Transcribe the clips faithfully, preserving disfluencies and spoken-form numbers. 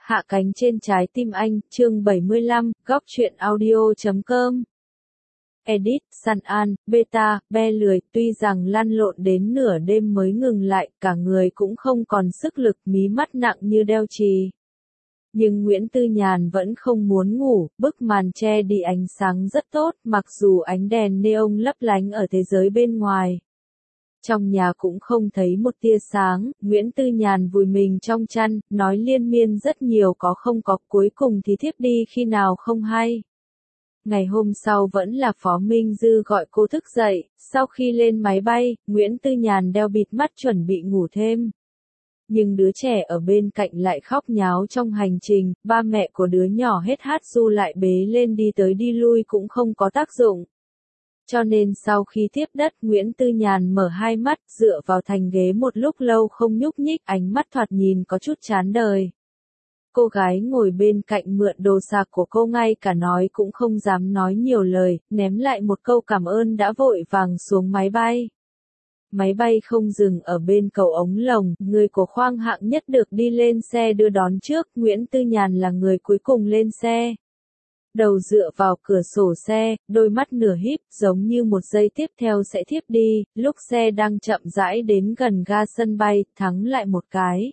Hạ cánh trên trái tim anh, chương bảy mươi lăm, góc truyện audio chấm com. Edit, San An, Beta, Be lười, tuy rằng lăn lộn đến nửa đêm mới ngừng lại, cả người cũng không còn sức lực, mí mắt nặng như đeo chì. Nhưng Nguyễn Tư Nhàn vẫn không muốn ngủ, bức màn che đi ánh sáng rất tốt, mặc dù ánh đèn neon lấp lánh ở thế giới bên ngoài. Trong nhà cũng không thấy một tia sáng, Nguyễn Tư Nhàn vùi mình trong chăn, nói liên miên rất nhiều có không có, cuối cùng thì thiếp đi khi nào không hay. Ngày hôm sau vẫn là Phó Minh Dư gọi cô thức dậy, sau khi lên máy bay, Nguyễn Tư Nhàn đeo bịt mắt chuẩn bị ngủ thêm. Nhưng đứa trẻ ở bên cạnh lại khóc nháo trong hành trình, ba mẹ của đứa nhỏ hết hát ru lại bế lên đi tới đi lui cũng không có tác dụng. Cho nên sau khi tiếp đất, Nguyễn Tư Nhàn mở hai mắt, dựa vào thành ghế một lúc lâu không nhúc nhích, ánh mắt thoạt nhìn có chút chán đời. Cô gái ngồi bên cạnh mượn đồ sạc của cô ngay cả nói cũng không dám nói nhiều lời, ném lại một câu cảm ơn đã vội vàng xuống máy bay. Máy bay không dừng ở bên cầu ống lồng, người của khoang hạng nhất được đi lên xe đưa đón trước, Nguyễn Tư Nhàn là người cuối cùng lên xe. Đầu dựa vào cửa sổ xe, đôi mắt nửa híp, giống như một giây tiếp theo sẽ thiếp đi, lúc xe đang chậm rãi đến gần ga sân bay, thắng lại một cái.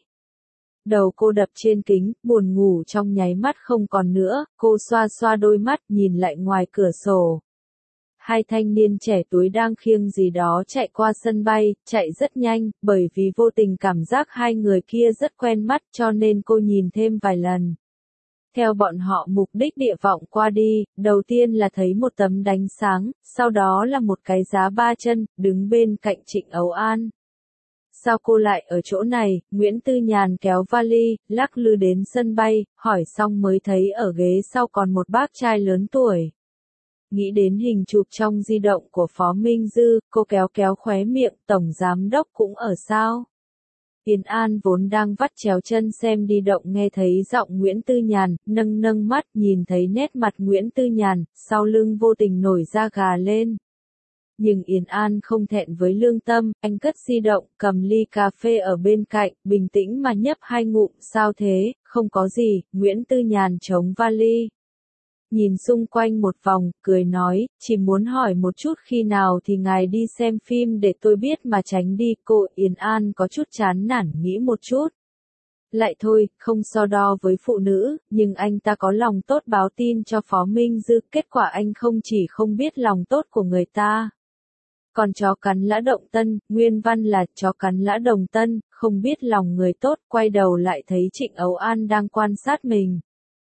Đầu cô đập trên kính, buồn ngủ trong nháy mắt không còn nữa, cô xoa xoa đôi mắt, nhìn lại ngoài cửa sổ. Hai thanh niên trẻ tuổi đang khiêng gì đó chạy qua sân bay, chạy rất nhanh, bởi vì vô tình cảm giác hai người kia rất quen mắt cho nên cô nhìn thêm vài lần. Theo bọn họ mục đích địa vọng qua đi, đầu tiên là thấy một tấm đánh sáng, sau đó là một cái giá ba chân, đứng bên cạnh Trịnh Ấu An. Sao cô lại ở chỗ này? Nguyễn Tư Nhàn kéo vali, lắc lư đến sân bay, hỏi xong mới thấy ở ghế sau còn một bác trai lớn tuổi. Nghĩ đến hình chụp trong di động của Phó Minh Dư, cô kéo kéo khóe miệng, tổng giám đốc cũng ở sao? Yến An vốn đang vắt chéo chân xem đi động nghe thấy giọng Nguyễn Tư Nhàn, nâng nâng mắt nhìn thấy nét mặt Nguyễn Tư Nhàn, sau lưng vô tình nổi da gà lên. Nhưng Yến An không thẹn với lương tâm, anh cất di động, cầm ly cà phê ở bên cạnh, bình tĩnh mà nhấp hai ngụm, sao thế, không có gì, Nguyễn Tư Nhàn chống vali. Nhìn xung quanh một vòng, cười nói, chỉ muốn hỏi một chút khi nào thì ngài đi xem phim để tôi biết mà tránh đi. Cô Yến An có chút chán nản nghĩ một chút. Lại thôi, không so đo với phụ nữ, nhưng anh ta có lòng tốt báo tin cho Phó Minh Dư, kết quả anh không chỉ không biết lòng tốt của người ta. Còn chó cắn lã động tân, nguyên văn là chó cắn lã đồng tân, không biết lòng người tốt, quay đầu lại thấy Trịnh Ấu An đang quan sát mình.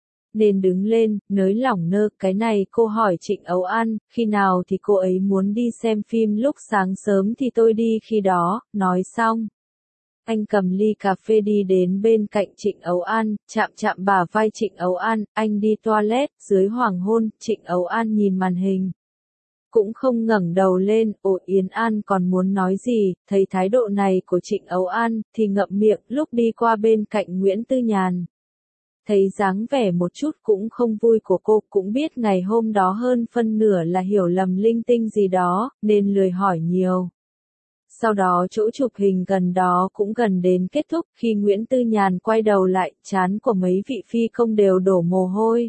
Nên đứng lên, nới lỏng nơ, cái này cô hỏi Trịnh Ấu An, khi nào thì cô ấy muốn đi xem phim lúc sáng sớm thì tôi đi khi đó, nói xong. Anh cầm ly cà phê đi đến bên cạnh Trịnh Ấu An, chạm chạm bả vai Trịnh Ấu An, anh đi toilet, dưới hoàng hôn, Trịnh Ấu An nhìn màn hình. Cũng không ngẩng đầu lên, ồ Yến An còn muốn nói gì, thấy thái độ này của Trịnh Ấu An, thì ngậm miệng, lúc đi qua bên cạnh Nguyễn Tư Nhàn. Thấy dáng vẻ một chút cũng không vui của cô, cũng biết ngày hôm đó hơn phân nửa là hiểu lầm linh tinh gì đó, nên lười hỏi nhiều. Sau đó chỗ chụp hình gần đó cũng gần đến kết thúc, khi Nguyễn Tư Nhàn quay đầu lại, trán của mấy vị phi công đều đổ mồ hôi.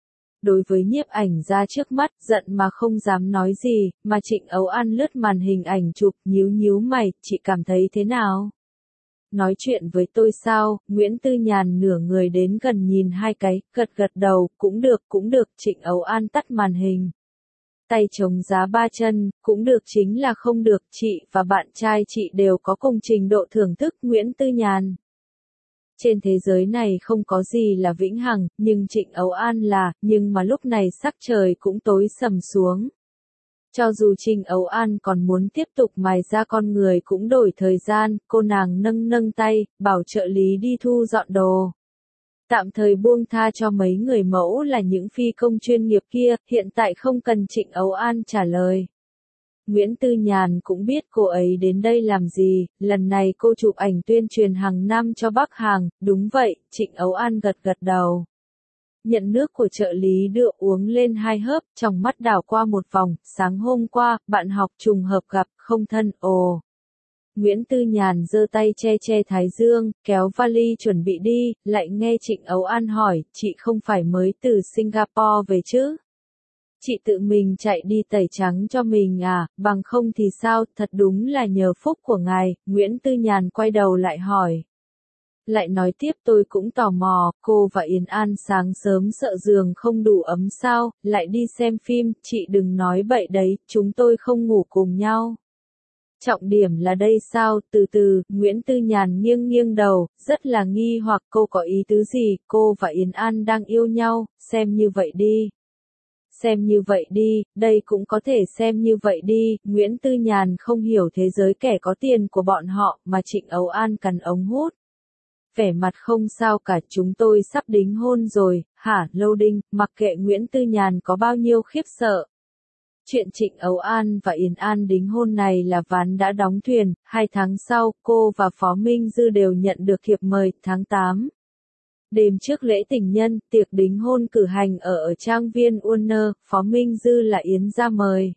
Đối với nhiếp ảnh ra trước mắt, giận mà không dám nói gì, mà Trịnh Ấu An lướt màn hình ảnh chụp, nhíu nhíu mày, chị cảm thấy thế nào? Nói chuyện với tôi sao? Nguyễn Tư Nhàn nửa người đến gần nhìn hai cái, gật gật đầu, cũng được, cũng được, Trịnh Ấu An tắt màn hình. Tay chống giá ba chân, cũng được chính là không được, chị và bạn trai chị đều có cùng trình độ thưởng thức Nguyễn Tư Nhàn. Trên thế giới này không có gì là vĩnh hằng, nhưng Trịnh Ấu An là, nhưng mà lúc này sắc trời cũng tối sầm xuống. Cho dù Trịnh Ấu An còn muốn tiếp tục mài ra con người cũng đổi thời gian, cô nàng nâng nâng tay, bảo trợ lý đi thu dọn đồ. Tạm thời buông tha cho mấy người mẫu là những phi công chuyên nghiệp kia, hiện tại không cần Trịnh Ấu An trả lời. Nguyễn Tư Nhàn cũng biết cô ấy đến đây làm gì, lần này cô chụp ảnh tuyên truyền hàng năm cho Bắc Hàng, đúng vậy, Trịnh Ấu An gật gật đầu. Nhận nước của trợ lý đưa uống lên hai hớp, trong mắt đảo qua một vòng, sáng hôm qua, bạn học trùng hợp gặp, không thân, ồ. Nguyễn Tư Nhàn giơ tay che che thái dương, kéo vali chuẩn bị đi, lại nghe Trịnh Ấu An hỏi, chị không phải mới từ Singapore về chứ? Chị tự mình chạy đi tẩy trắng cho mình à, bằng không thì sao, thật đúng là nhờ phúc của ngài, Nguyễn Tư Nhàn quay đầu lại hỏi. Lại nói tiếp tôi cũng tò mò, cô và Yến An sáng sớm sợ giường không đủ ấm sao, lại đi xem phim, chị đừng nói bậy đấy, chúng tôi không ngủ cùng nhau. Trọng điểm là đây sao, từ từ, Nguyễn Tư Nhàn nghiêng nghiêng đầu, rất là nghi hoặc cô có ý tứ gì, cô và Yến An đang yêu nhau, xem như vậy đi. Xem như vậy đi, đây cũng có thể xem như vậy đi, Nguyễn Tư Nhàn không hiểu thế giới kẻ có tiền của bọn họ, mà Trịnh Ấu An cắn ống hút. Vẻ mặt không sao cả, chúng tôi sắp đính hôn rồi, hả, Lâu Đinh, mặc kệ Nguyễn Tư Nhàn có bao nhiêu khiếp sợ. Chuyện Trịnh Ấu An và Yến An đính hôn này là ván đã đóng thuyền, hai tháng sau, cô và Phó Minh Dư đều nhận được thiệp mời, tháng tám. Đêm trước lễ tình nhân, tiệc đính hôn cử hành ở ở trang viên Warner, Phó Minh Dư là Yến ra mời.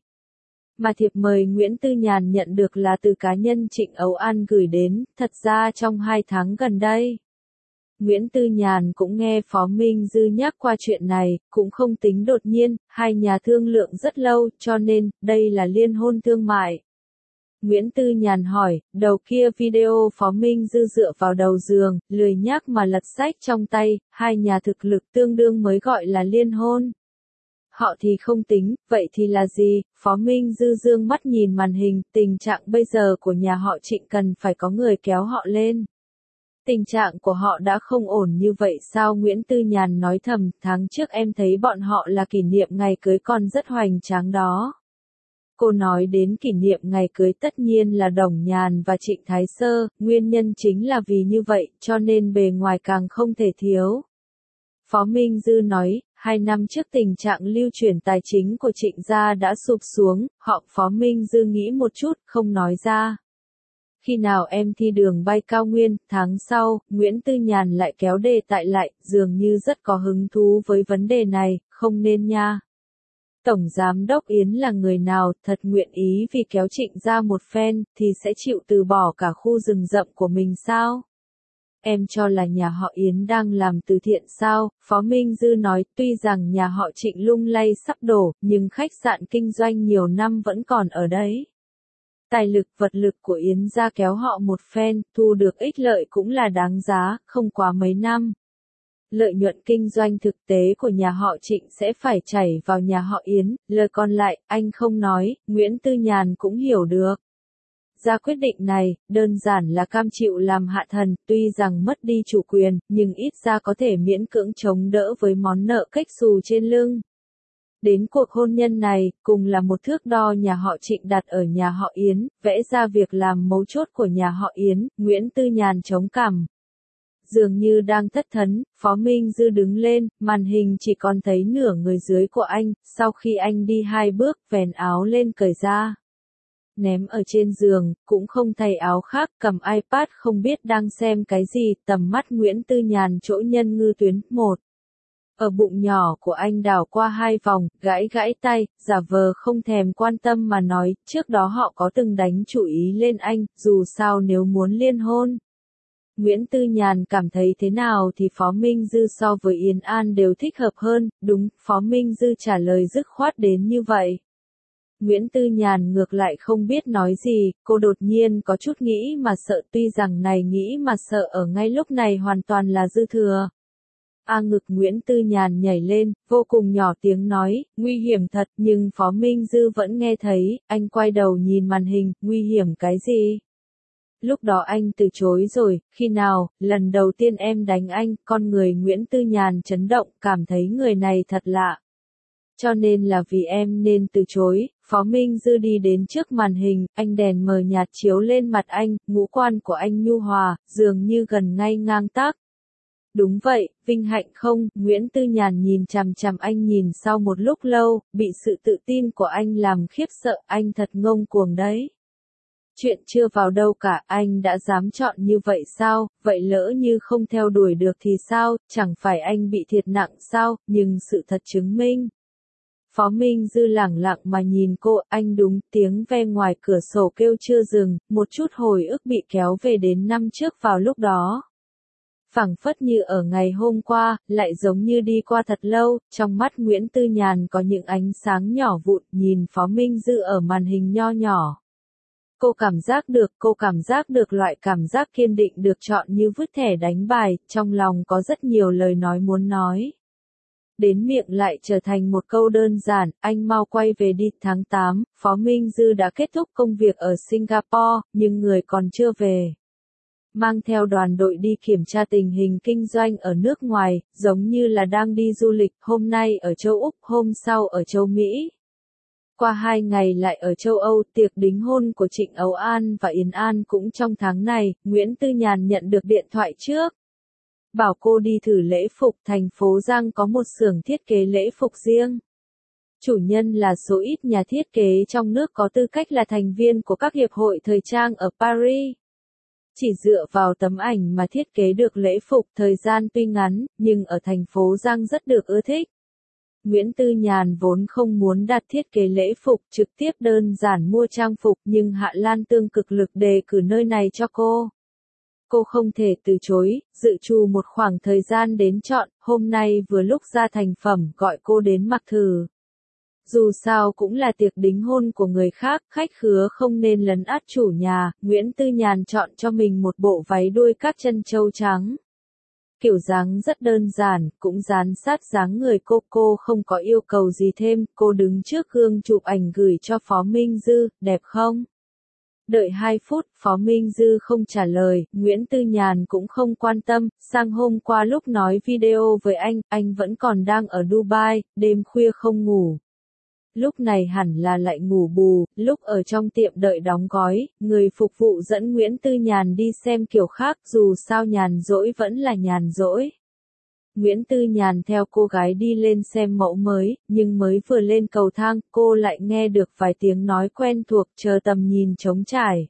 Mà thiệp mời Nguyễn Tư Nhàn nhận được là từ cá nhân Trịnh Ấu An gửi đến, thật ra trong hai tháng gần đây. Nguyễn Tư Nhàn cũng nghe Phó Minh Dư nhắc qua chuyện này, cũng không tính đột nhiên, hai nhà thương lượng rất lâu, cho nên, đây là liên hôn thương mại. Nguyễn Tư Nhàn hỏi, đầu kia video Phó Minh Dư dựa vào đầu giường, lười nhác mà lật sách trong tay, hai nhà thực lực tương đương mới gọi là liên hôn. Họ thì không tính, vậy thì là gì? Phó Minh Dư dương mắt nhìn màn hình, tình trạng bây giờ của nhà họ Trịnh cần phải có người kéo họ lên. Tình trạng của họ đã không ổn như vậy sao? Nguyễn Tư Nhàn nói thầm, tháng trước em thấy bọn họ là kỷ niệm ngày cưới còn rất hoành tráng đó. Cô nói đến kỷ niệm ngày cưới tất nhiên là Đồng Nhàn và Trịnh Thái Sơ, nguyên nhân chính là vì như vậy, cho nên bề ngoài càng không thể thiếu. Phó Minh Dư nói, hai năm trước tình trạng lưu chuyển tài chính của Trịnh gia đã sụp xuống, họ Phó Minh Dư nghĩ một chút, không nói ra. Khi nào em thi đường bay cao nguyên, tháng sau, Nguyễn Tư Nhàn lại kéo đề tài lại, dường như rất có hứng thú với vấn đề này, không nên nha. Tổng Giám đốc Yến là người nào, thật nguyện ý vì kéo Trịnh ra một phen, thì sẽ chịu từ bỏ cả khu rừng rậm của mình sao? Em cho là nhà họ Yến đang làm từ thiện sao? Phó Minh Dư nói, tuy rằng nhà họ Trịnh lung lay sắp đổ, nhưng khách sạn kinh doanh nhiều năm vẫn còn ở đấy. Tài lực vật lực của Yến gia kéo họ một phen, thu được ích lợi cũng là đáng giá, không quá mấy năm. Lợi nhuận kinh doanh thực tế của nhà họ Trịnh sẽ phải chảy vào nhà họ Yến, lời còn lại, anh không nói, Nguyễn Tư Nhàn cũng hiểu được. Ra quyết định này, đơn giản là cam chịu làm hạ thần, tuy rằng mất đi chủ quyền, nhưng ít ra có thể miễn cưỡng chống đỡ với món nợ cách xù trên lưng. Đến cuộc hôn nhân này, cùng là một thước đo nhà họ Trịnh đặt ở nhà họ Yến, vẽ ra việc làm mấu chốt của nhà họ Yến, Nguyễn Tư Nhàn chống cằm. Dường như đang thất thấn, Phó Minh Dư đứng lên, màn hình chỉ còn thấy nửa người dưới của anh, sau khi anh đi hai bước, vén áo lên cởi ra. Ném ở trên giường, cũng không thay áo khác, cầm iPad không biết đang xem cái gì, tầm mắt Nguyễn Tư Nhàn chỗ nhân ngư tuyến, một. Ở bụng nhỏ của anh đảo qua hai vòng, gãi gãi tay, giả vờ không thèm quan tâm mà nói, trước đó họ có từng đánh chủ ý lên anh, dù sao nếu muốn liên hôn. Nguyễn Tư Nhàn cảm thấy thế nào thì Phó Minh Dư so với Yến An đều thích hợp hơn, đúng, Phó Minh Dư trả lời dứt khoát đến như vậy. Nguyễn Tư Nhàn ngược lại không biết nói gì, cô đột nhiên có chút nghĩ mà sợ, tuy rằng này nghĩ mà sợ ở ngay lúc này hoàn toàn là dư thừa. A ngực Nguyễn Tư Nhàn nhảy lên, vô cùng nhỏ tiếng nói, nguy hiểm thật, nhưng Phó Minh Dư vẫn nghe thấy, anh quay đầu nhìn màn hình, nguy hiểm cái gì? Lúc đó anh từ chối rồi, khi nào, lần đầu tiên em đánh anh, con người Nguyễn Tư Nhàn chấn động, cảm thấy người này thật lạ. Cho nên là vì em nên từ chối, Phó Minh Dư đi đến trước màn hình, anh đèn mờ nhạt chiếu lên mặt anh, ngũ quan của anh nhu hòa, dường như gần ngay ngang tác. Đúng vậy, vinh hạnh không, Nguyễn Tư Nhàn nhìn chằm chằm anh nhìn sau một lúc lâu, bị sự tự tin của anh làm khiếp sợ, anh thật ngông cuồng đấy. Chuyện chưa vào đâu cả, anh đã dám chọn như vậy sao, vậy lỡ như không theo đuổi được thì sao, chẳng phải anh bị thiệt nặng sao, nhưng sự thật chứng minh. Phó Minh Dư lẳng lặng mà nhìn cô, anh đúng, tiếng ve ngoài cửa sổ kêu chưa dừng, một chút hồi ức bị kéo về đến năm trước vào lúc đó. Phảng phất như ở ngày hôm qua, lại giống như đi qua thật lâu, trong mắt Nguyễn Tư Nhàn có những ánh sáng nhỏ vụn, nhìn Phó Minh Dư ở màn hình nho nhỏ. Cô cảm giác được, cô cảm giác được loại cảm giác kiên định được chọn như vứt thẻ đánh bài, trong lòng có rất nhiều lời nói muốn nói. Đến miệng lại trở thành một câu đơn giản, anh mau quay về đi. Tháng tám, Phó Minh Dư đã kết thúc công việc ở Singapore, nhưng người còn chưa về. Mang theo đoàn đội đi kiểm tra tình hình kinh doanh ở nước ngoài, giống như là đang đi du lịch, hôm nay ở châu Úc, hôm sau ở châu Mỹ. Qua hai ngày lại ở châu Âu, tiệc đính hôn của Trịnh Âu An và Yến An cũng trong tháng này, Nguyễn Tư Nhàn nhận được điện thoại trước. Bảo cô đi thử lễ phục, thành phố Giang có một xưởng thiết kế lễ phục riêng. Chủ nhân là số ít nhà thiết kế trong nước có tư cách là thành viên của các hiệp hội thời trang ở Paris. Chỉ dựa vào tấm ảnh mà thiết kế được lễ phục, thời gian tuy ngắn, nhưng ở thành phố Giang rất được ưa thích. Nguyễn Tư Nhàn vốn không muốn đặt thiết kế lễ phục, trực tiếp đơn giản mua trang phục, nhưng Hạ Lan Tương cực lực đề cử nơi này cho cô. Cô không thể từ chối, dự trù một khoảng thời gian đến chọn, hôm nay vừa lúc ra thành phẩm, gọi cô đến mặc thử. Dù sao cũng là tiệc đính hôn của người khác, khách khứa không nên lấn át chủ nhà, Nguyễn Tư Nhàn chọn cho mình một bộ váy đuôi các chân châu trắng. Kiểu dáng rất đơn giản, cũng dán sát dáng người cô, cô không có yêu cầu gì thêm, cô đứng trước gương chụp ảnh gửi cho Phó Minh Dư, đẹp không? Đợi hai phút, Phó Minh Dư không trả lời, Nguyễn Tư Nhàn cũng không quan tâm, sang hôm qua lúc nói video với anh, anh vẫn còn đang ở Dubai, đêm khuya không ngủ. Lúc này hẳn là lại ngủ bù, lúc ở trong tiệm đợi đóng gói, người phục vụ dẫn Nguyễn Tư Nhàn đi xem kiểu khác, dù sao nhàn rỗi vẫn là nhàn rỗi. Nguyễn Tư Nhàn theo cô gái đi lên xem mẫu mới, nhưng mới vừa lên cầu thang, cô lại nghe được vài tiếng nói quen thuộc, chờ tầm nhìn trống trải.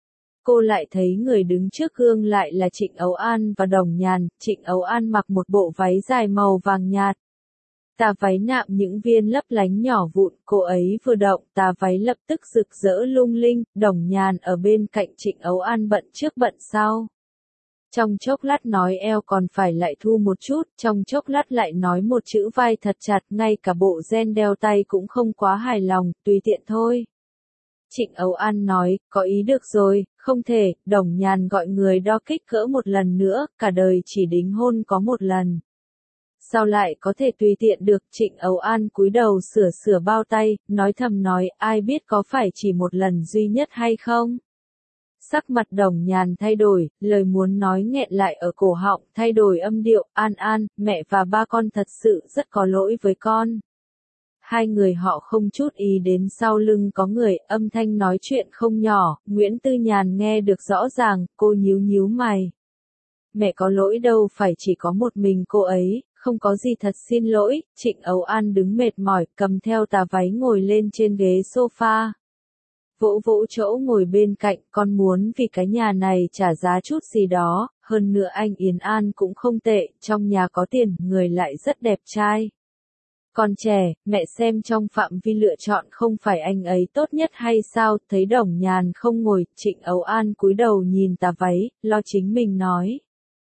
Cô lại thấy người đứng trước gương lại là Trịnh Âu An và Đồng Nhàn, Trịnh Âu An mặc một bộ váy dài màu vàng nhạt. Tà váy nạm những viên lấp lánh nhỏ vụn, cô ấy vừa động, tà váy lập tức rực rỡ lung linh, Đồng Nhàn ở bên cạnh Trịnh Âu An bận trước bận sau. Trong chốc lát nói eo còn phải lại thu một chút, trong chốc lát lại nói một chữ vai thật chặt, ngay cả bộ ren đeo tay cũng không quá hài lòng, tùy tiện thôi. Trịnh Âu An nói, có ý được rồi, không thể, Đồng Nhàn gọi người đo kích cỡ một lần nữa, cả đời chỉ đính hôn có một lần. Sao lại có thể tùy tiện được, Trịnh Âu An cúi đầu sửa sửa bao tay, nói thầm nói, ai biết có phải chỉ một lần duy nhất hay không? Sắc mặt Đồng Nhàn thay đổi, lời muốn nói nghẹn lại ở cổ họng, thay đổi âm điệu, An An, mẹ và ba con thật sự rất có lỗi với con. Hai người họ không chút ý đến sau lưng có người, âm thanh nói chuyện không nhỏ, Nguyễn Tư Nhàn nghe được rõ ràng, cô nhíu nhíu mày. Mẹ có lỗi đâu, phải chỉ có một mình cô ấy, không có gì, thật xin lỗi. Trịnh Âu An đứng mệt mỏi, cầm theo tà váy ngồi lên trên ghế sofa. Vỗ vỗ chỗ ngồi bên cạnh, con muốn vì cái nhà này trả giá chút gì đó, hơn nữa anh Yến An cũng không tệ, trong nhà có tiền, người lại rất đẹp trai. Còn trẻ, mẹ xem trong phạm vi lựa chọn không phải anh ấy tốt nhất hay sao, thấy Đồng Nhàn không ngồi, Trịnh Âu An cúi đầu nhìn tà váy, lo chính mình nói.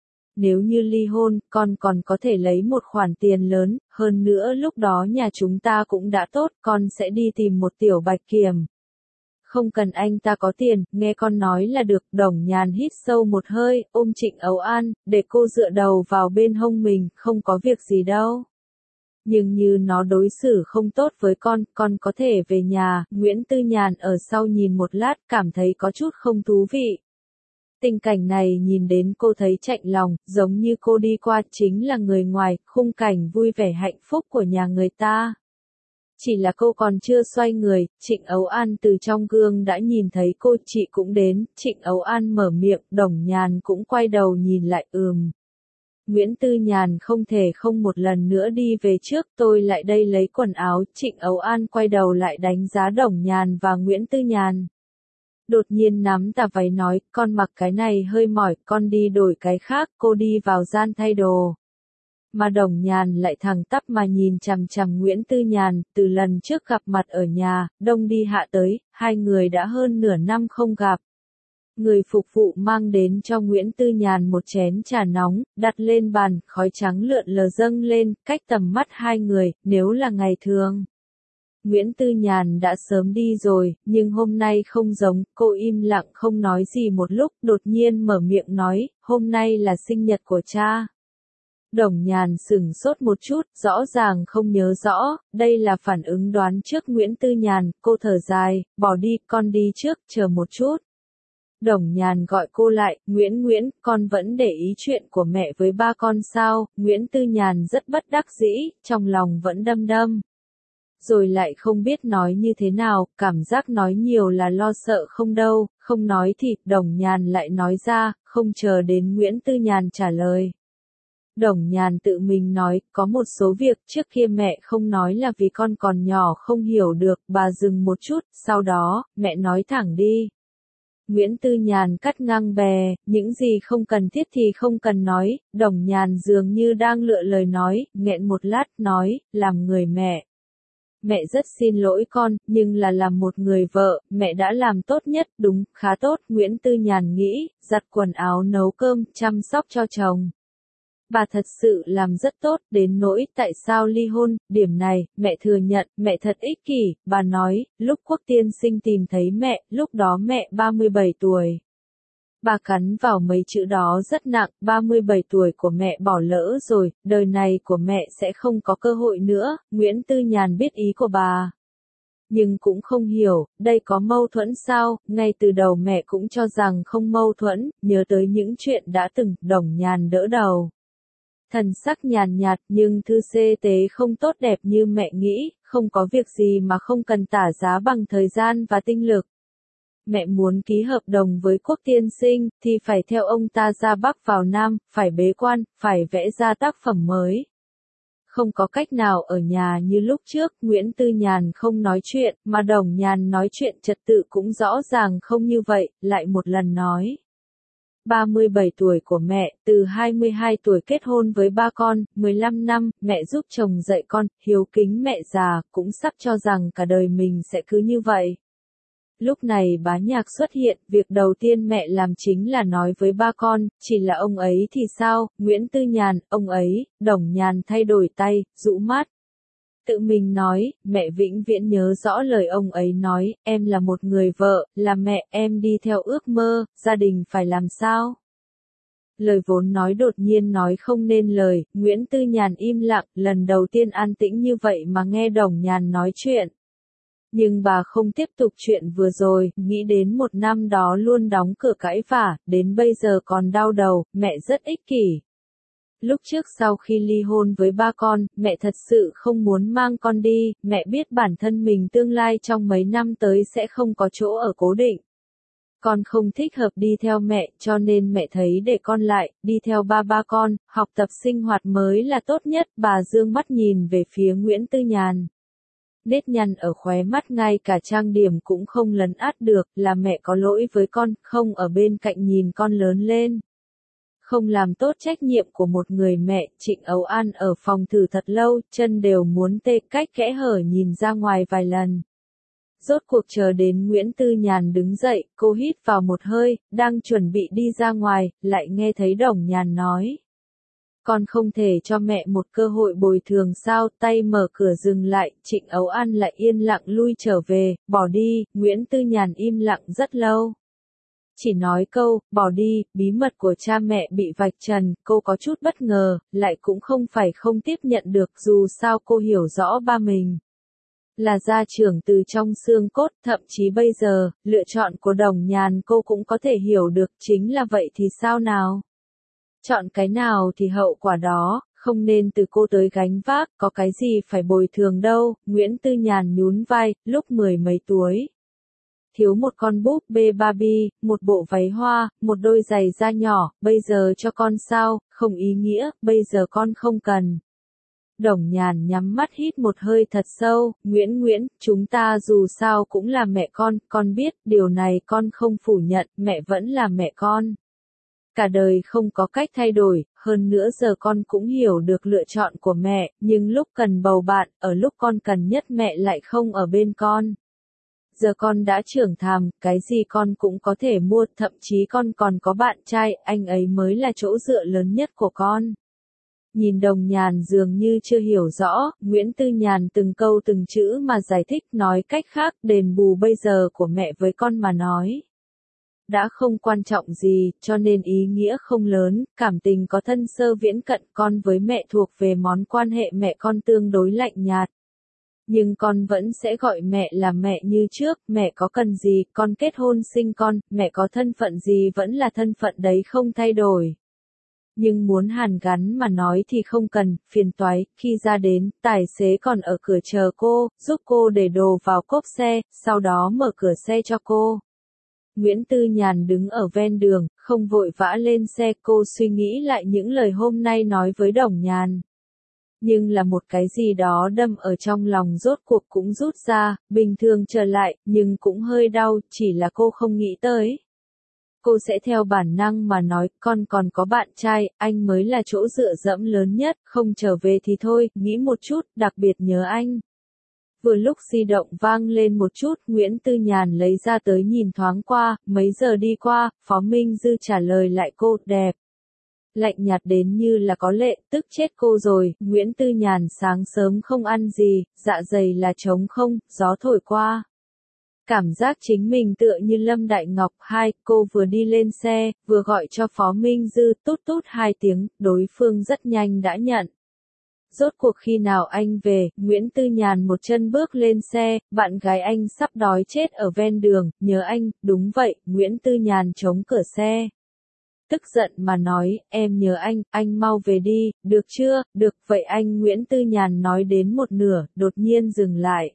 Nếu như ly hôn, con còn có thể lấy một khoản tiền lớn, hơn nữa lúc đó nhà chúng ta cũng đã tốt, con sẽ đi tìm một tiểu bạch kiểm. Không cần anh ta có tiền, nghe con nói là được. Đồng Nhàn hít sâu một hơi, ôm Trịnh Âu An, để cô dựa đầu vào bên hông mình, không có việc gì đâu. Nhưng như nó đối xử không tốt với con, con có thể về nhà. Nguyễn Tư Nhàn ở sau nhìn một lát, cảm thấy có chút không thú vị. Tình cảnh này nhìn đến cô thấy chạnh lòng, giống như cô đi qua chính là người ngoài, khung cảnh vui vẻ hạnh phúc của nhà người ta. Chỉ là cô còn chưa xoay người, Trịnh Âu An từ trong gương đã nhìn thấy cô, chị cũng đến, Trịnh Âu An mở miệng, Đồng Nhàn cũng quay đầu nhìn lại, ừm. Nguyễn Tư Nhàn không thể không một lần nữa đi về trước, tôi lại đây lấy quần áo, Trịnh Âu An quay đầu lại đánh giá Đồng Nhàn và Nguyễn Tư Nhàn. Đột nhiên nắm tà váy nói, con mặc cái này hơi mỏi, con đi đổi cái khác, cô đi vào gian thay đồ. mà Đồng Nhàn lại thẳng tắp mà nhìn chằm chằm Nguyễn Tư Nhàn, từ lần trước gặp mặt ở nhà, đông đi hạ tới, hai người đã hơn nửa năm không gặp. Người phục vụ mang đến cho Nguyễn Tư Nhàn một chén trà nóng, đặt lên bàn, khói trắng lượn lờ dâng lên, cách tầm mắt hai người, nếu là ngày thường. Nguyễn Tư Nhàn đã sớm đi rồi, nhưng hôm nay không giống, cô im lặng không nói gì một lúc, đột nhiên mở miệng nói, hôm nay là sinh nhật của cha. Đồng Nhàn sửng sốt một chút, rõ ràng không nhớ rõ, đây là phản ứng đoán trước Nguyễn Tư Nhàn, cô thở dài, bỏ đi, con đi trước, chờ một chút. Đồng Nhàn gọi cô lại, Nguyễn Nguyễn, con vẫn để ý chuyện của mẹ với ba con sao, Nguyễn Tư Nhàn rất bất đắc dĩ, trong lòng vẫn đâm đâm. Rồi lại không biết nói như thế nào, cảm giác nói nhiều là lo sợ không đâu, không nói thì, Đồng Nhàn lại nói ra, không chờ đến Nguyễn Tư Nhàn trả lời. Đồng Nhàn tự mình nói, có một số việc trước kia mẹ không nói là vì con còn nhỏ không hiểu được, bà dừng một chút, sau đó, mẹ nói thẳng đi. Nguyễn Tư Nhàn cắt ngang bè, những gì không cần thiết thì không cần nói, Đồng Nhàn dường như đang lựa lời nói, nghẹn một lát, nói, làm người mẹ. Mẹ rất xin lỗi con, nhưng là làm một người vợ, mẹ đã làm tốt nhất, đúng, khá tốt, Nguyễn Tư Nhàn nghĩ, giặt quần áo nấu cơm, chăm sóc cho chồng. Bà thật sự làm rất tốt, đến nỗi tại sao ly hôn, điểm này, mẹ thừa nhận, mẹ thật ích kỷ, bà nói, lúc Quốc Tiên Sinh tìm thấy mẹ, lúc đó mẹ ba mươi bảy tuổi. Bà cắn vào mấy chữ đó rất nặng, ba mươi bảy tuổi của mẹ bỏ lỡ rồi, đời này của mẹ sẽ không có cơ hội nữa, Nguyễn Tư Nhàn biết ý của bà. Nhưng cũng không hiểu, đây có mâu thuẫn sao, ngay từ đầu mẹ cũng cho rằng không mâu thuẫn, nhớ tới những chuyện đã từng, Đồng Nhàn đỡ đầu. Thần sắc nhàn nhạt nhưng thư xê tế không tốt đẹp như mẹ nghĩ, không có việc gì mà không cần tả giá bằng thời gian và tinh lực. Mẹ muốn ký hợp đồng với Quốc Tiên Sinh, thì phải theo ông ta ra Bắc vào Nam, phải bế quan, phải vẽ ra tác phẩm mới. Không có cách nào ở nhà như lúc trước, Nguyễn Tư Nhàn không nói chuyện, mà Đồng Nhàn nói chuyện trật tự cũng rõ ràng không như vậy, lại một lần nói. ba mươi bảy tuổi của mẹ, từ hai mươi hai tuổi kết hôn với ba con, mười lăm năm, mẹ giúp chồng dạy con, hiếu kính mẹ già, cũng sắp cho rằng cả đời mình sẽ cứ như vậy. Lúc này Bá Nhạc xuất hiện, việc đầu tiên mẹ làm chính là nói với ba con, chỉ là ông ấy thì sao, Nguyễn Tư Nhàn, ông ấy, Đồng Nhàn thay đổi tay, rũ mắt. Tự mình nói, mẹ vĩnh viễn nhớ rõ lời ông ấy nói, em là một người vợ, là mẹ, em đi theo ước mơ, gia đình phải làm sao? Lời vốn nói đột nhiên nói không nên lời, Nguyễn Tư Nhàn im lặng, lần đầu tiên an tĩnh như vậy mà nghe Đồng Nhàn nói chuyện. Nhưng bà không tiếp tục chuyện vừa rồi, nghĩ đến một năm đó luôn đóng cửa cãi vả, đến bây giờ còn đau đầu, mẹ rất ích kỷ. Lúc trước sau khi ly hôn với ba con, mẹ thật sự không muốn mang con đi, mẹ biết bản thân mình tương lai trong mấy năm tới sẽ không có chỗ ở cố định. Con không thích hợp đi theo mẹ, cho nên mẹ thấy để con lại, đi theo ba ba con, học tập sinh hoạt mới là tốt nhất, bà dương mắt nhìn về phía Nguyễn Tư Nhàn. Nét nhăn ở khóe mắt ngay cả trang điểm cũng không lấn át được, là mẹ có lỗi với con, không ở bên cạnh nhìn con lớn lên. Không làm tốt trách nhiệm của một người mẹ, Trịnh Ấu An ở phòng thử thật lâu, chân đều muốn tê cách kẽ hở nhìn ra ngoài vài lần. Rốt cuộc chờ đến Nguyễn Tư Nhàn đứng dậy, cô hít vào một hơi, đang chuẩn bị đi ra ngoài, lại nghe thấy Đồng Nhàn nói. Con không thể cho mẹ một cơ hội bồi thường sao, tay mở cửa dừng lại, Trịnh Ấu An lại yên lặng lui trở về, bỏ đi, Nguyễn Tư Nhàn im lặng rất lâu. Chỉ nói câu, bỏ đi, bí mật của cha mẹ bị vạch trần, cô có chút bất ngờ, lại cũng không phải không tiếp nhận được dù sao cô hiểu rõ ba mình. Là gia trưởng từ trong xương cốt, thậm chí bây giờ, lựa chọn của Đồng Nhàn cô cũng có thể hiểu được, chính là vậy thì sao nào? Chọn cái nào thì hậu quả đó, không nên từ cô tới gánh vác, có cái gì phải bồi thường đâu, Nguyễn Tư Nhàn nhún vai, lúc mười mấy tuổi. Thiếu một con búp bê Barbie, một bộ váy hoa, một đôi giày da nhỏ, bây giờ cho con sao, không ý nghĩa, bây giờ con không cần. Đồng Nhàn nhắm mắt hít một hơi thật sâu, Nguyễn Nguyễn, chúng ta dù sao cũng là mẹ con, con biết, điều này con không phủ nhận, mẹ vẫn là mẹ con. cả đời không có cách thay đổi, hơn nữa giờ con cũng hiểu được lựa chọn của mẹ, nhưng lúc cần bầu bạn, ở lúc con cần nhất mẹ lại không ở bên con. Giờ con đã trưởng thành, cái gì con cũng có thể mua, thậm chí con còn có bạn trai, anh ấy mới là chỗ dựa lớn nhất của con. Nhìn Đồng Nhàn dường như chưa hiểu rõ, Nguyễn Tư Nhàn từng câu từng chữ mà giải thích, nói cách khác, đền bù bây giờ của mẹ với con mà nói đã không quan trọng gì, cho nên ý nghĩa không lớn, cảm tình có thân sơ viễn cận, con với mẹ thuộc về món quan hệ mẹ con tương đối lạnh nhạt. Nhưng con vẫn sẽ gọi mẹ là mẹ như trước, mẹ có cần gì, con kết hôn sinh con, mẹ có thân phận gì vẫn là thân phận đấy không thay đổi. Nhưng muốn hàn gắn mà nói thì không cần, phiền toái, khi ra đến, tài xế còn ở cửa chờ cô, giúp cô để đồ vào cốp xe, sau đó mở cửa xe cho cô. Nguyễn Tư Nhàn đứng ở ven đường, không vội vã lên xe, cô suy nghĩ lại những lời hôm nay nói với Đồng Nhàn. Nhưng là một cái gì đó đâm ở trong lòng rốt cuộc cũng rút ra, bình thường trở lại, nhưng cũng hơi đau, chỉ là cô không nghĩ tới. Cô sẽ theo bản năng mà nói, con còn có bạn trai, anh mới là chỗ dựa dẫm lớn nhất, không trở về thì thôi, nghĩ một chút, đặc biệt nhớ anh. Vừa lúc di động vang lên một chút, Nguyễn Tư Nhàn lấy ra tới nhìn thoáng qua, mấy giờ đi qua, Phó Minh Dư trả lời lại cô, đẹp. Lạnh nhạt đến như là có lệ, tức chết cô rồi, Nguyễn Tư Nhàn sáng sớm không ăn gì, dạ dày là trống không, gió thổi qua. Cảm giác chính mình tựa như Lâm Đại Ngọc. Hai, cô vừa đi lên xe, vừa gọi cho Phó Minh Dư, tút tút hai tiếng, đối phương rất nhanh đã nhận. Rốt cuộc khi nào anh về, Nguyễn Tư Nhàn một chân bước lên xe, bạn gái anh sắp đói chết ở ven đường, nhớ anh, đúng vậy, Nguyễn Tư Nhàn chống cửa xe. Tức giận mà nói, em nhớ anh, anh mau về đi, được chưa, được, vậy anh. Nguyễn Tư Nhàn nói đến một nửa, đột nhiên dừng lại.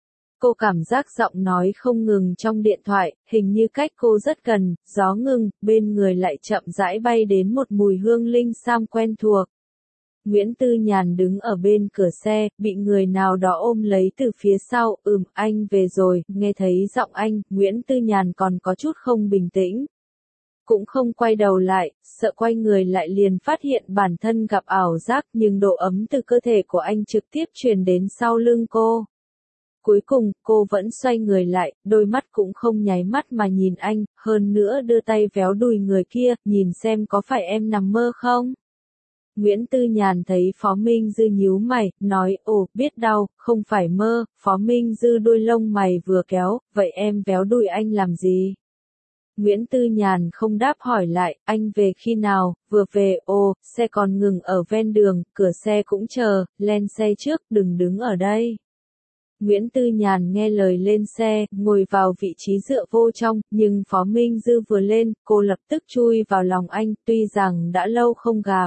Cô cảm giác giọng nói không ngừng trong điện thoại, hình như cách cô rất gần, gió ngừng, bên người lại chậm rãi bay đến một mùi hương linh sam quen thuộc. Nguyễn Tư Nhàn đứng ở bên cửa xe, bị người nào đó ôm lấy từ phía sau, ừm, anh về rồi, nghe thấy giọng anh, Nguyễn Tư Nhàn còn có chút không bình tĩnh. Cũng không quay đầu lại, sợ quay người lại liền phát hiện bản thân gặp ảo giác, nhưng độ ấm từ cơ thể của anh trực tiếp truyền đến sau lưng cô. Cuối cùng, cô vẫn xoay người lại, đôi mắt cũng không nháy mắt mà nhìn anh, hơn nữa đưa tay véo đùi người kia, nhìn xem có phải em nằm mơ không? Nguyễn Tư Nhàn thấy Phó Minh Dư nhíu mày, nói, ồ, biết đau, không phải mơ. Phó Minh Dư đôi lông mày vừa kéo, vậy em véo đùi anh làm gì? Nguyễn Tư Nhàn không đáp hỏi lại, anh về khi nào, vừa về, ồ, xe còn ngừng ở ven đường, cửa xe cũng chờ, lên xe trước, đừng đứng ở đây. Nguyễn Tư Nhàn nghe lời lên xe, ngồi vào vị trí dựa vô trong, nhưng Phó Minh Dư vừa lên, cô lập tức chui vào lòng anh, tuy rằng đã lâu không gặp.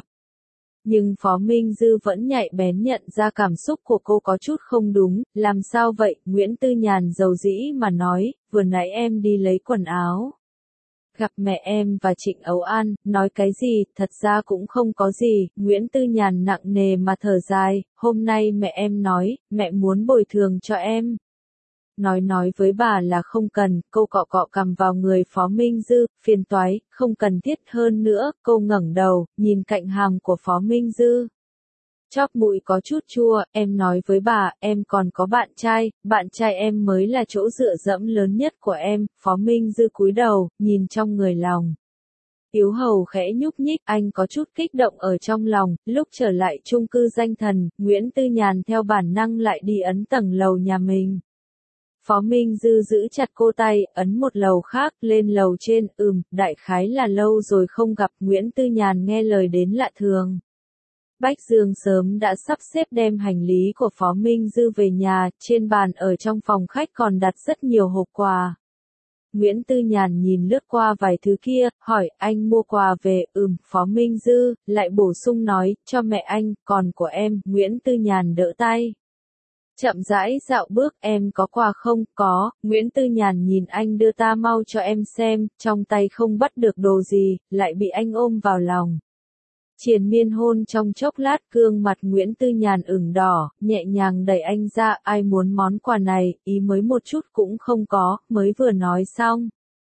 Nhưng Phó Minh Dư vẫn nhạy bén nhận ra cảm xúc của cô có chút không đúng, làm sao vậy, Nguyễn Tư Nhàn dầu dĩ mà nói, vừa nãy em đi lấy quần áo. Gặp mẹ em và Trịnh Ấu An, nói cái gì, thật ra cũng không có gì, Nguyễn Tư Nhàn nặng nề mà thở dài, hôm nay mẹ em nói, mẹ muốn bồi thường cho em. Nói nói với bà là không cần, cô cọ cọ cằm vào người Phó Minh Dư, phiền toái, không cần thiết hơn nữa, cô ngẩng đầu, nhìn cạnh hàm của Phó Minh Dư. Chóp mũi có chút chua, em nói với bà, em còn có bạn trai, bạn trai em mới là chỗ dựa dẫm lớn nhất của em. Phó Minh Dư cúi đầu, nhìn trong người lòng. Yếu hầu khẽ nhúc nhích, anh có chút kích động ở trong lòng, lúc trở lại chung cư Danh Thần, Nguyễn Tư Nhàn theo bản năng lại đi ấn tầng lầu nhà mình. Phó Minh Dư giữ chặt cô tay, ấn một lầu khác, lên lầu trên, ừm, đại khái là lâu rồi không gặp. Nguyễn Tư Nhàn nghe lời đến lạ thường. Bách Dương sớm đã sắp xếp đem hành lý của Phó Minh Dư về nhà, trên bàn ở trong phòng khách còn đặt rất nhiều hộp quà. Nguyễn Tư Nhàn nhìn lướt qua vài thứ kia, hỏi, anh mua quà về, ừm, Phó Minh Dư, lại bổ sung nói, cho mẹ anh, còn của em, Nguyễn Tư Nhàn đỡ tay. Chậm rãi dạo bước, em có quà không? Có, Nguyễn Tư Nhàn nhìn anh đưa ta mau cho em xem, trong tay không bắt được đồ gì, lại bị anh ôm vào lòng. Triền miên hôn trong chốc lát, gương mặt Nguyễn Tư Nhàn ửng đỏ, nhẹ nhàng đẩy anh ra, ai muốn món quà này, ý mới một chút cũng không có, mới vừa nói xong.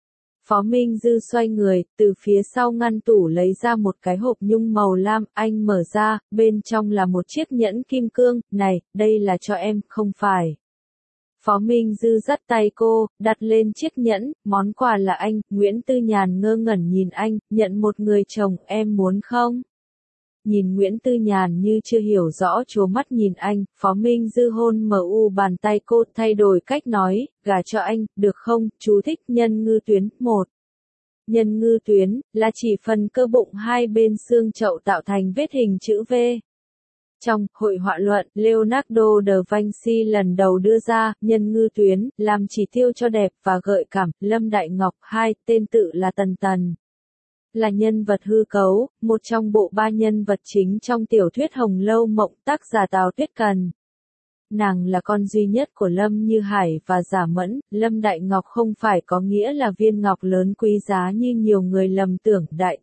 Phó Minh Dư xoay người, từ phía sau ngăn tủ lấy ra một cái hộp nhung màu lam, anh mở ra, bên trong là một chiếc nhẫn kim cương, này, đây là cho em, không phải. Phó Minh Dư dắt tay cô, đặt lên chiếc nhẫn, món quà là anh, Nguyễn Tư Nhàn ngơ ngẩn nhìn anh, nhận một người chồng, em muốn không? Nhìn Nguyễn Tư Nhàn như chưa hiểu rõ chố mắt nhìn anh, Phó Minh Dư hôn mờ u bàn tay cô, thay đổi cách nói, gả cho anh, được không, chú thích nhân ngư tuyến, một. Nhân ngư tuyến, là chỉ phần cơ bụng hai bên xương chậu tạo thành vết hình chữ V. Trong hội họa luận, Leonardo da Vinci lần đầu đưa ra, nhân ngư tuyến, làm chỉ tiêu cho đẹp và gợi cảm, Lâm Đại Ngọc, hai, tên tự là Tần Tần. Là nhân vật hư cấu, một trong bộ ba nhân vật chính trong tiểu thuyết Hồng Lâu Mộng, tác giả Tào Tuyết Cần. Nàng là con duy nhất của Lâm Như Hải và Giả Mẫn, Lâm Đại Ngọc không phải có nghĩa là viên ngọc lớn quý giá như nhiều người lầm tưởng, đại.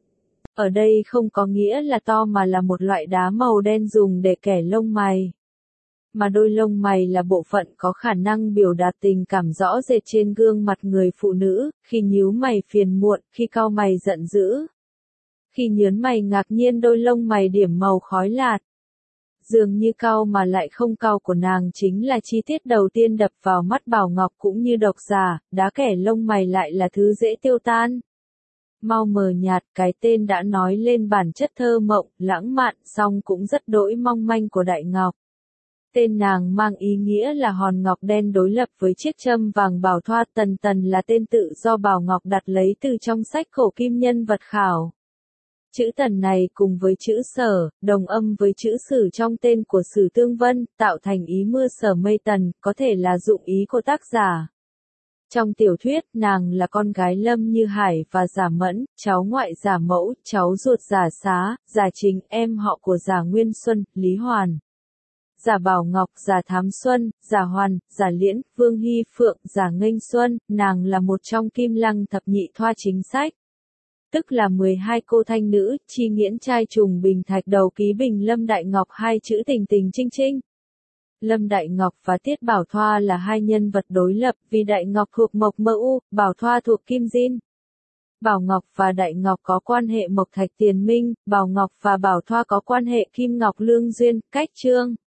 Ở đây không có nghĩa là to mà là một loại đá màu đen dùng để kẻ lông mày. Mà đôi lông mày là bộ phận có khả năng biểu đạt tình cảm rõ rệt trên gương mặt người phụ nữ, khi nhíu mày phiền muộn, khi cau mày giận dữ. Khi nhớn mày ngạc nhiên đôi lông mày điểm màu khói lạt. Dường như cau mà lại không cau của nàng chính là chi tiết đầu tiên đập vào mắt Bảo Ngọc cũng như độc giả, đá kẻ lông mày lại là thứ dễ tiêu tan. Mau mờ nhạt, cái tên đã nói lên bản chất thơ mộng, lãng mạn, song cũng rất đỗi mong manh của Đại Ngọc. Tên nàng mang ý nghĩa là hòn ngọc đen đối lập với chiếc châm vàng bảo thoa, Tần Tần là tên tự do Bảo Ngọc đặt lấy từ trong sách cổ kim nhân vật khảo. Chữ Tần này cùng với chữ Sở, đồng âm với chữ Sử trong tên của Sử Tương Vân, tạo thành ý mưa sở mây tần, có thể là dụng ý của tác giả. Trong tiểu thuyết, nàng là con gái Lâm Như Hải và Giả Mẫn, cháu ngoại Giả Mẫu, cháu ruột Giả Xá, Giả Chính, em họ của Giả Nguyên Xuân, Lý Hoàn. Giả Bảo Ngọc, Giả Thám Xuân, Giả Hoàn, Giả Liễn, Vương Hy Phượng, Giả Nghênh Xuân, nàng là một trong kim lăng thập nhị thoa chính sách. Tức là mười hai cô thanh nữ, chi nghiễn trai trùng bình thạch đầu ký bình Lâm Đại Ngọc hai chữ tình tình trinh trinh. Lâm Đại Ngọc và Tiết Bảo Thoa là hai nhân vật đối lập, vì Đại Ngọc thuộc mộc mơ u, Bảo Thoa thuộc kim diên. Bảo Ngọc và Đại Ngọc có quan hệ mộc thạch tiền minh, Bảo Ngọc và Bảo Thoa có quan hệ kim ngọc lương duyên, cách chương.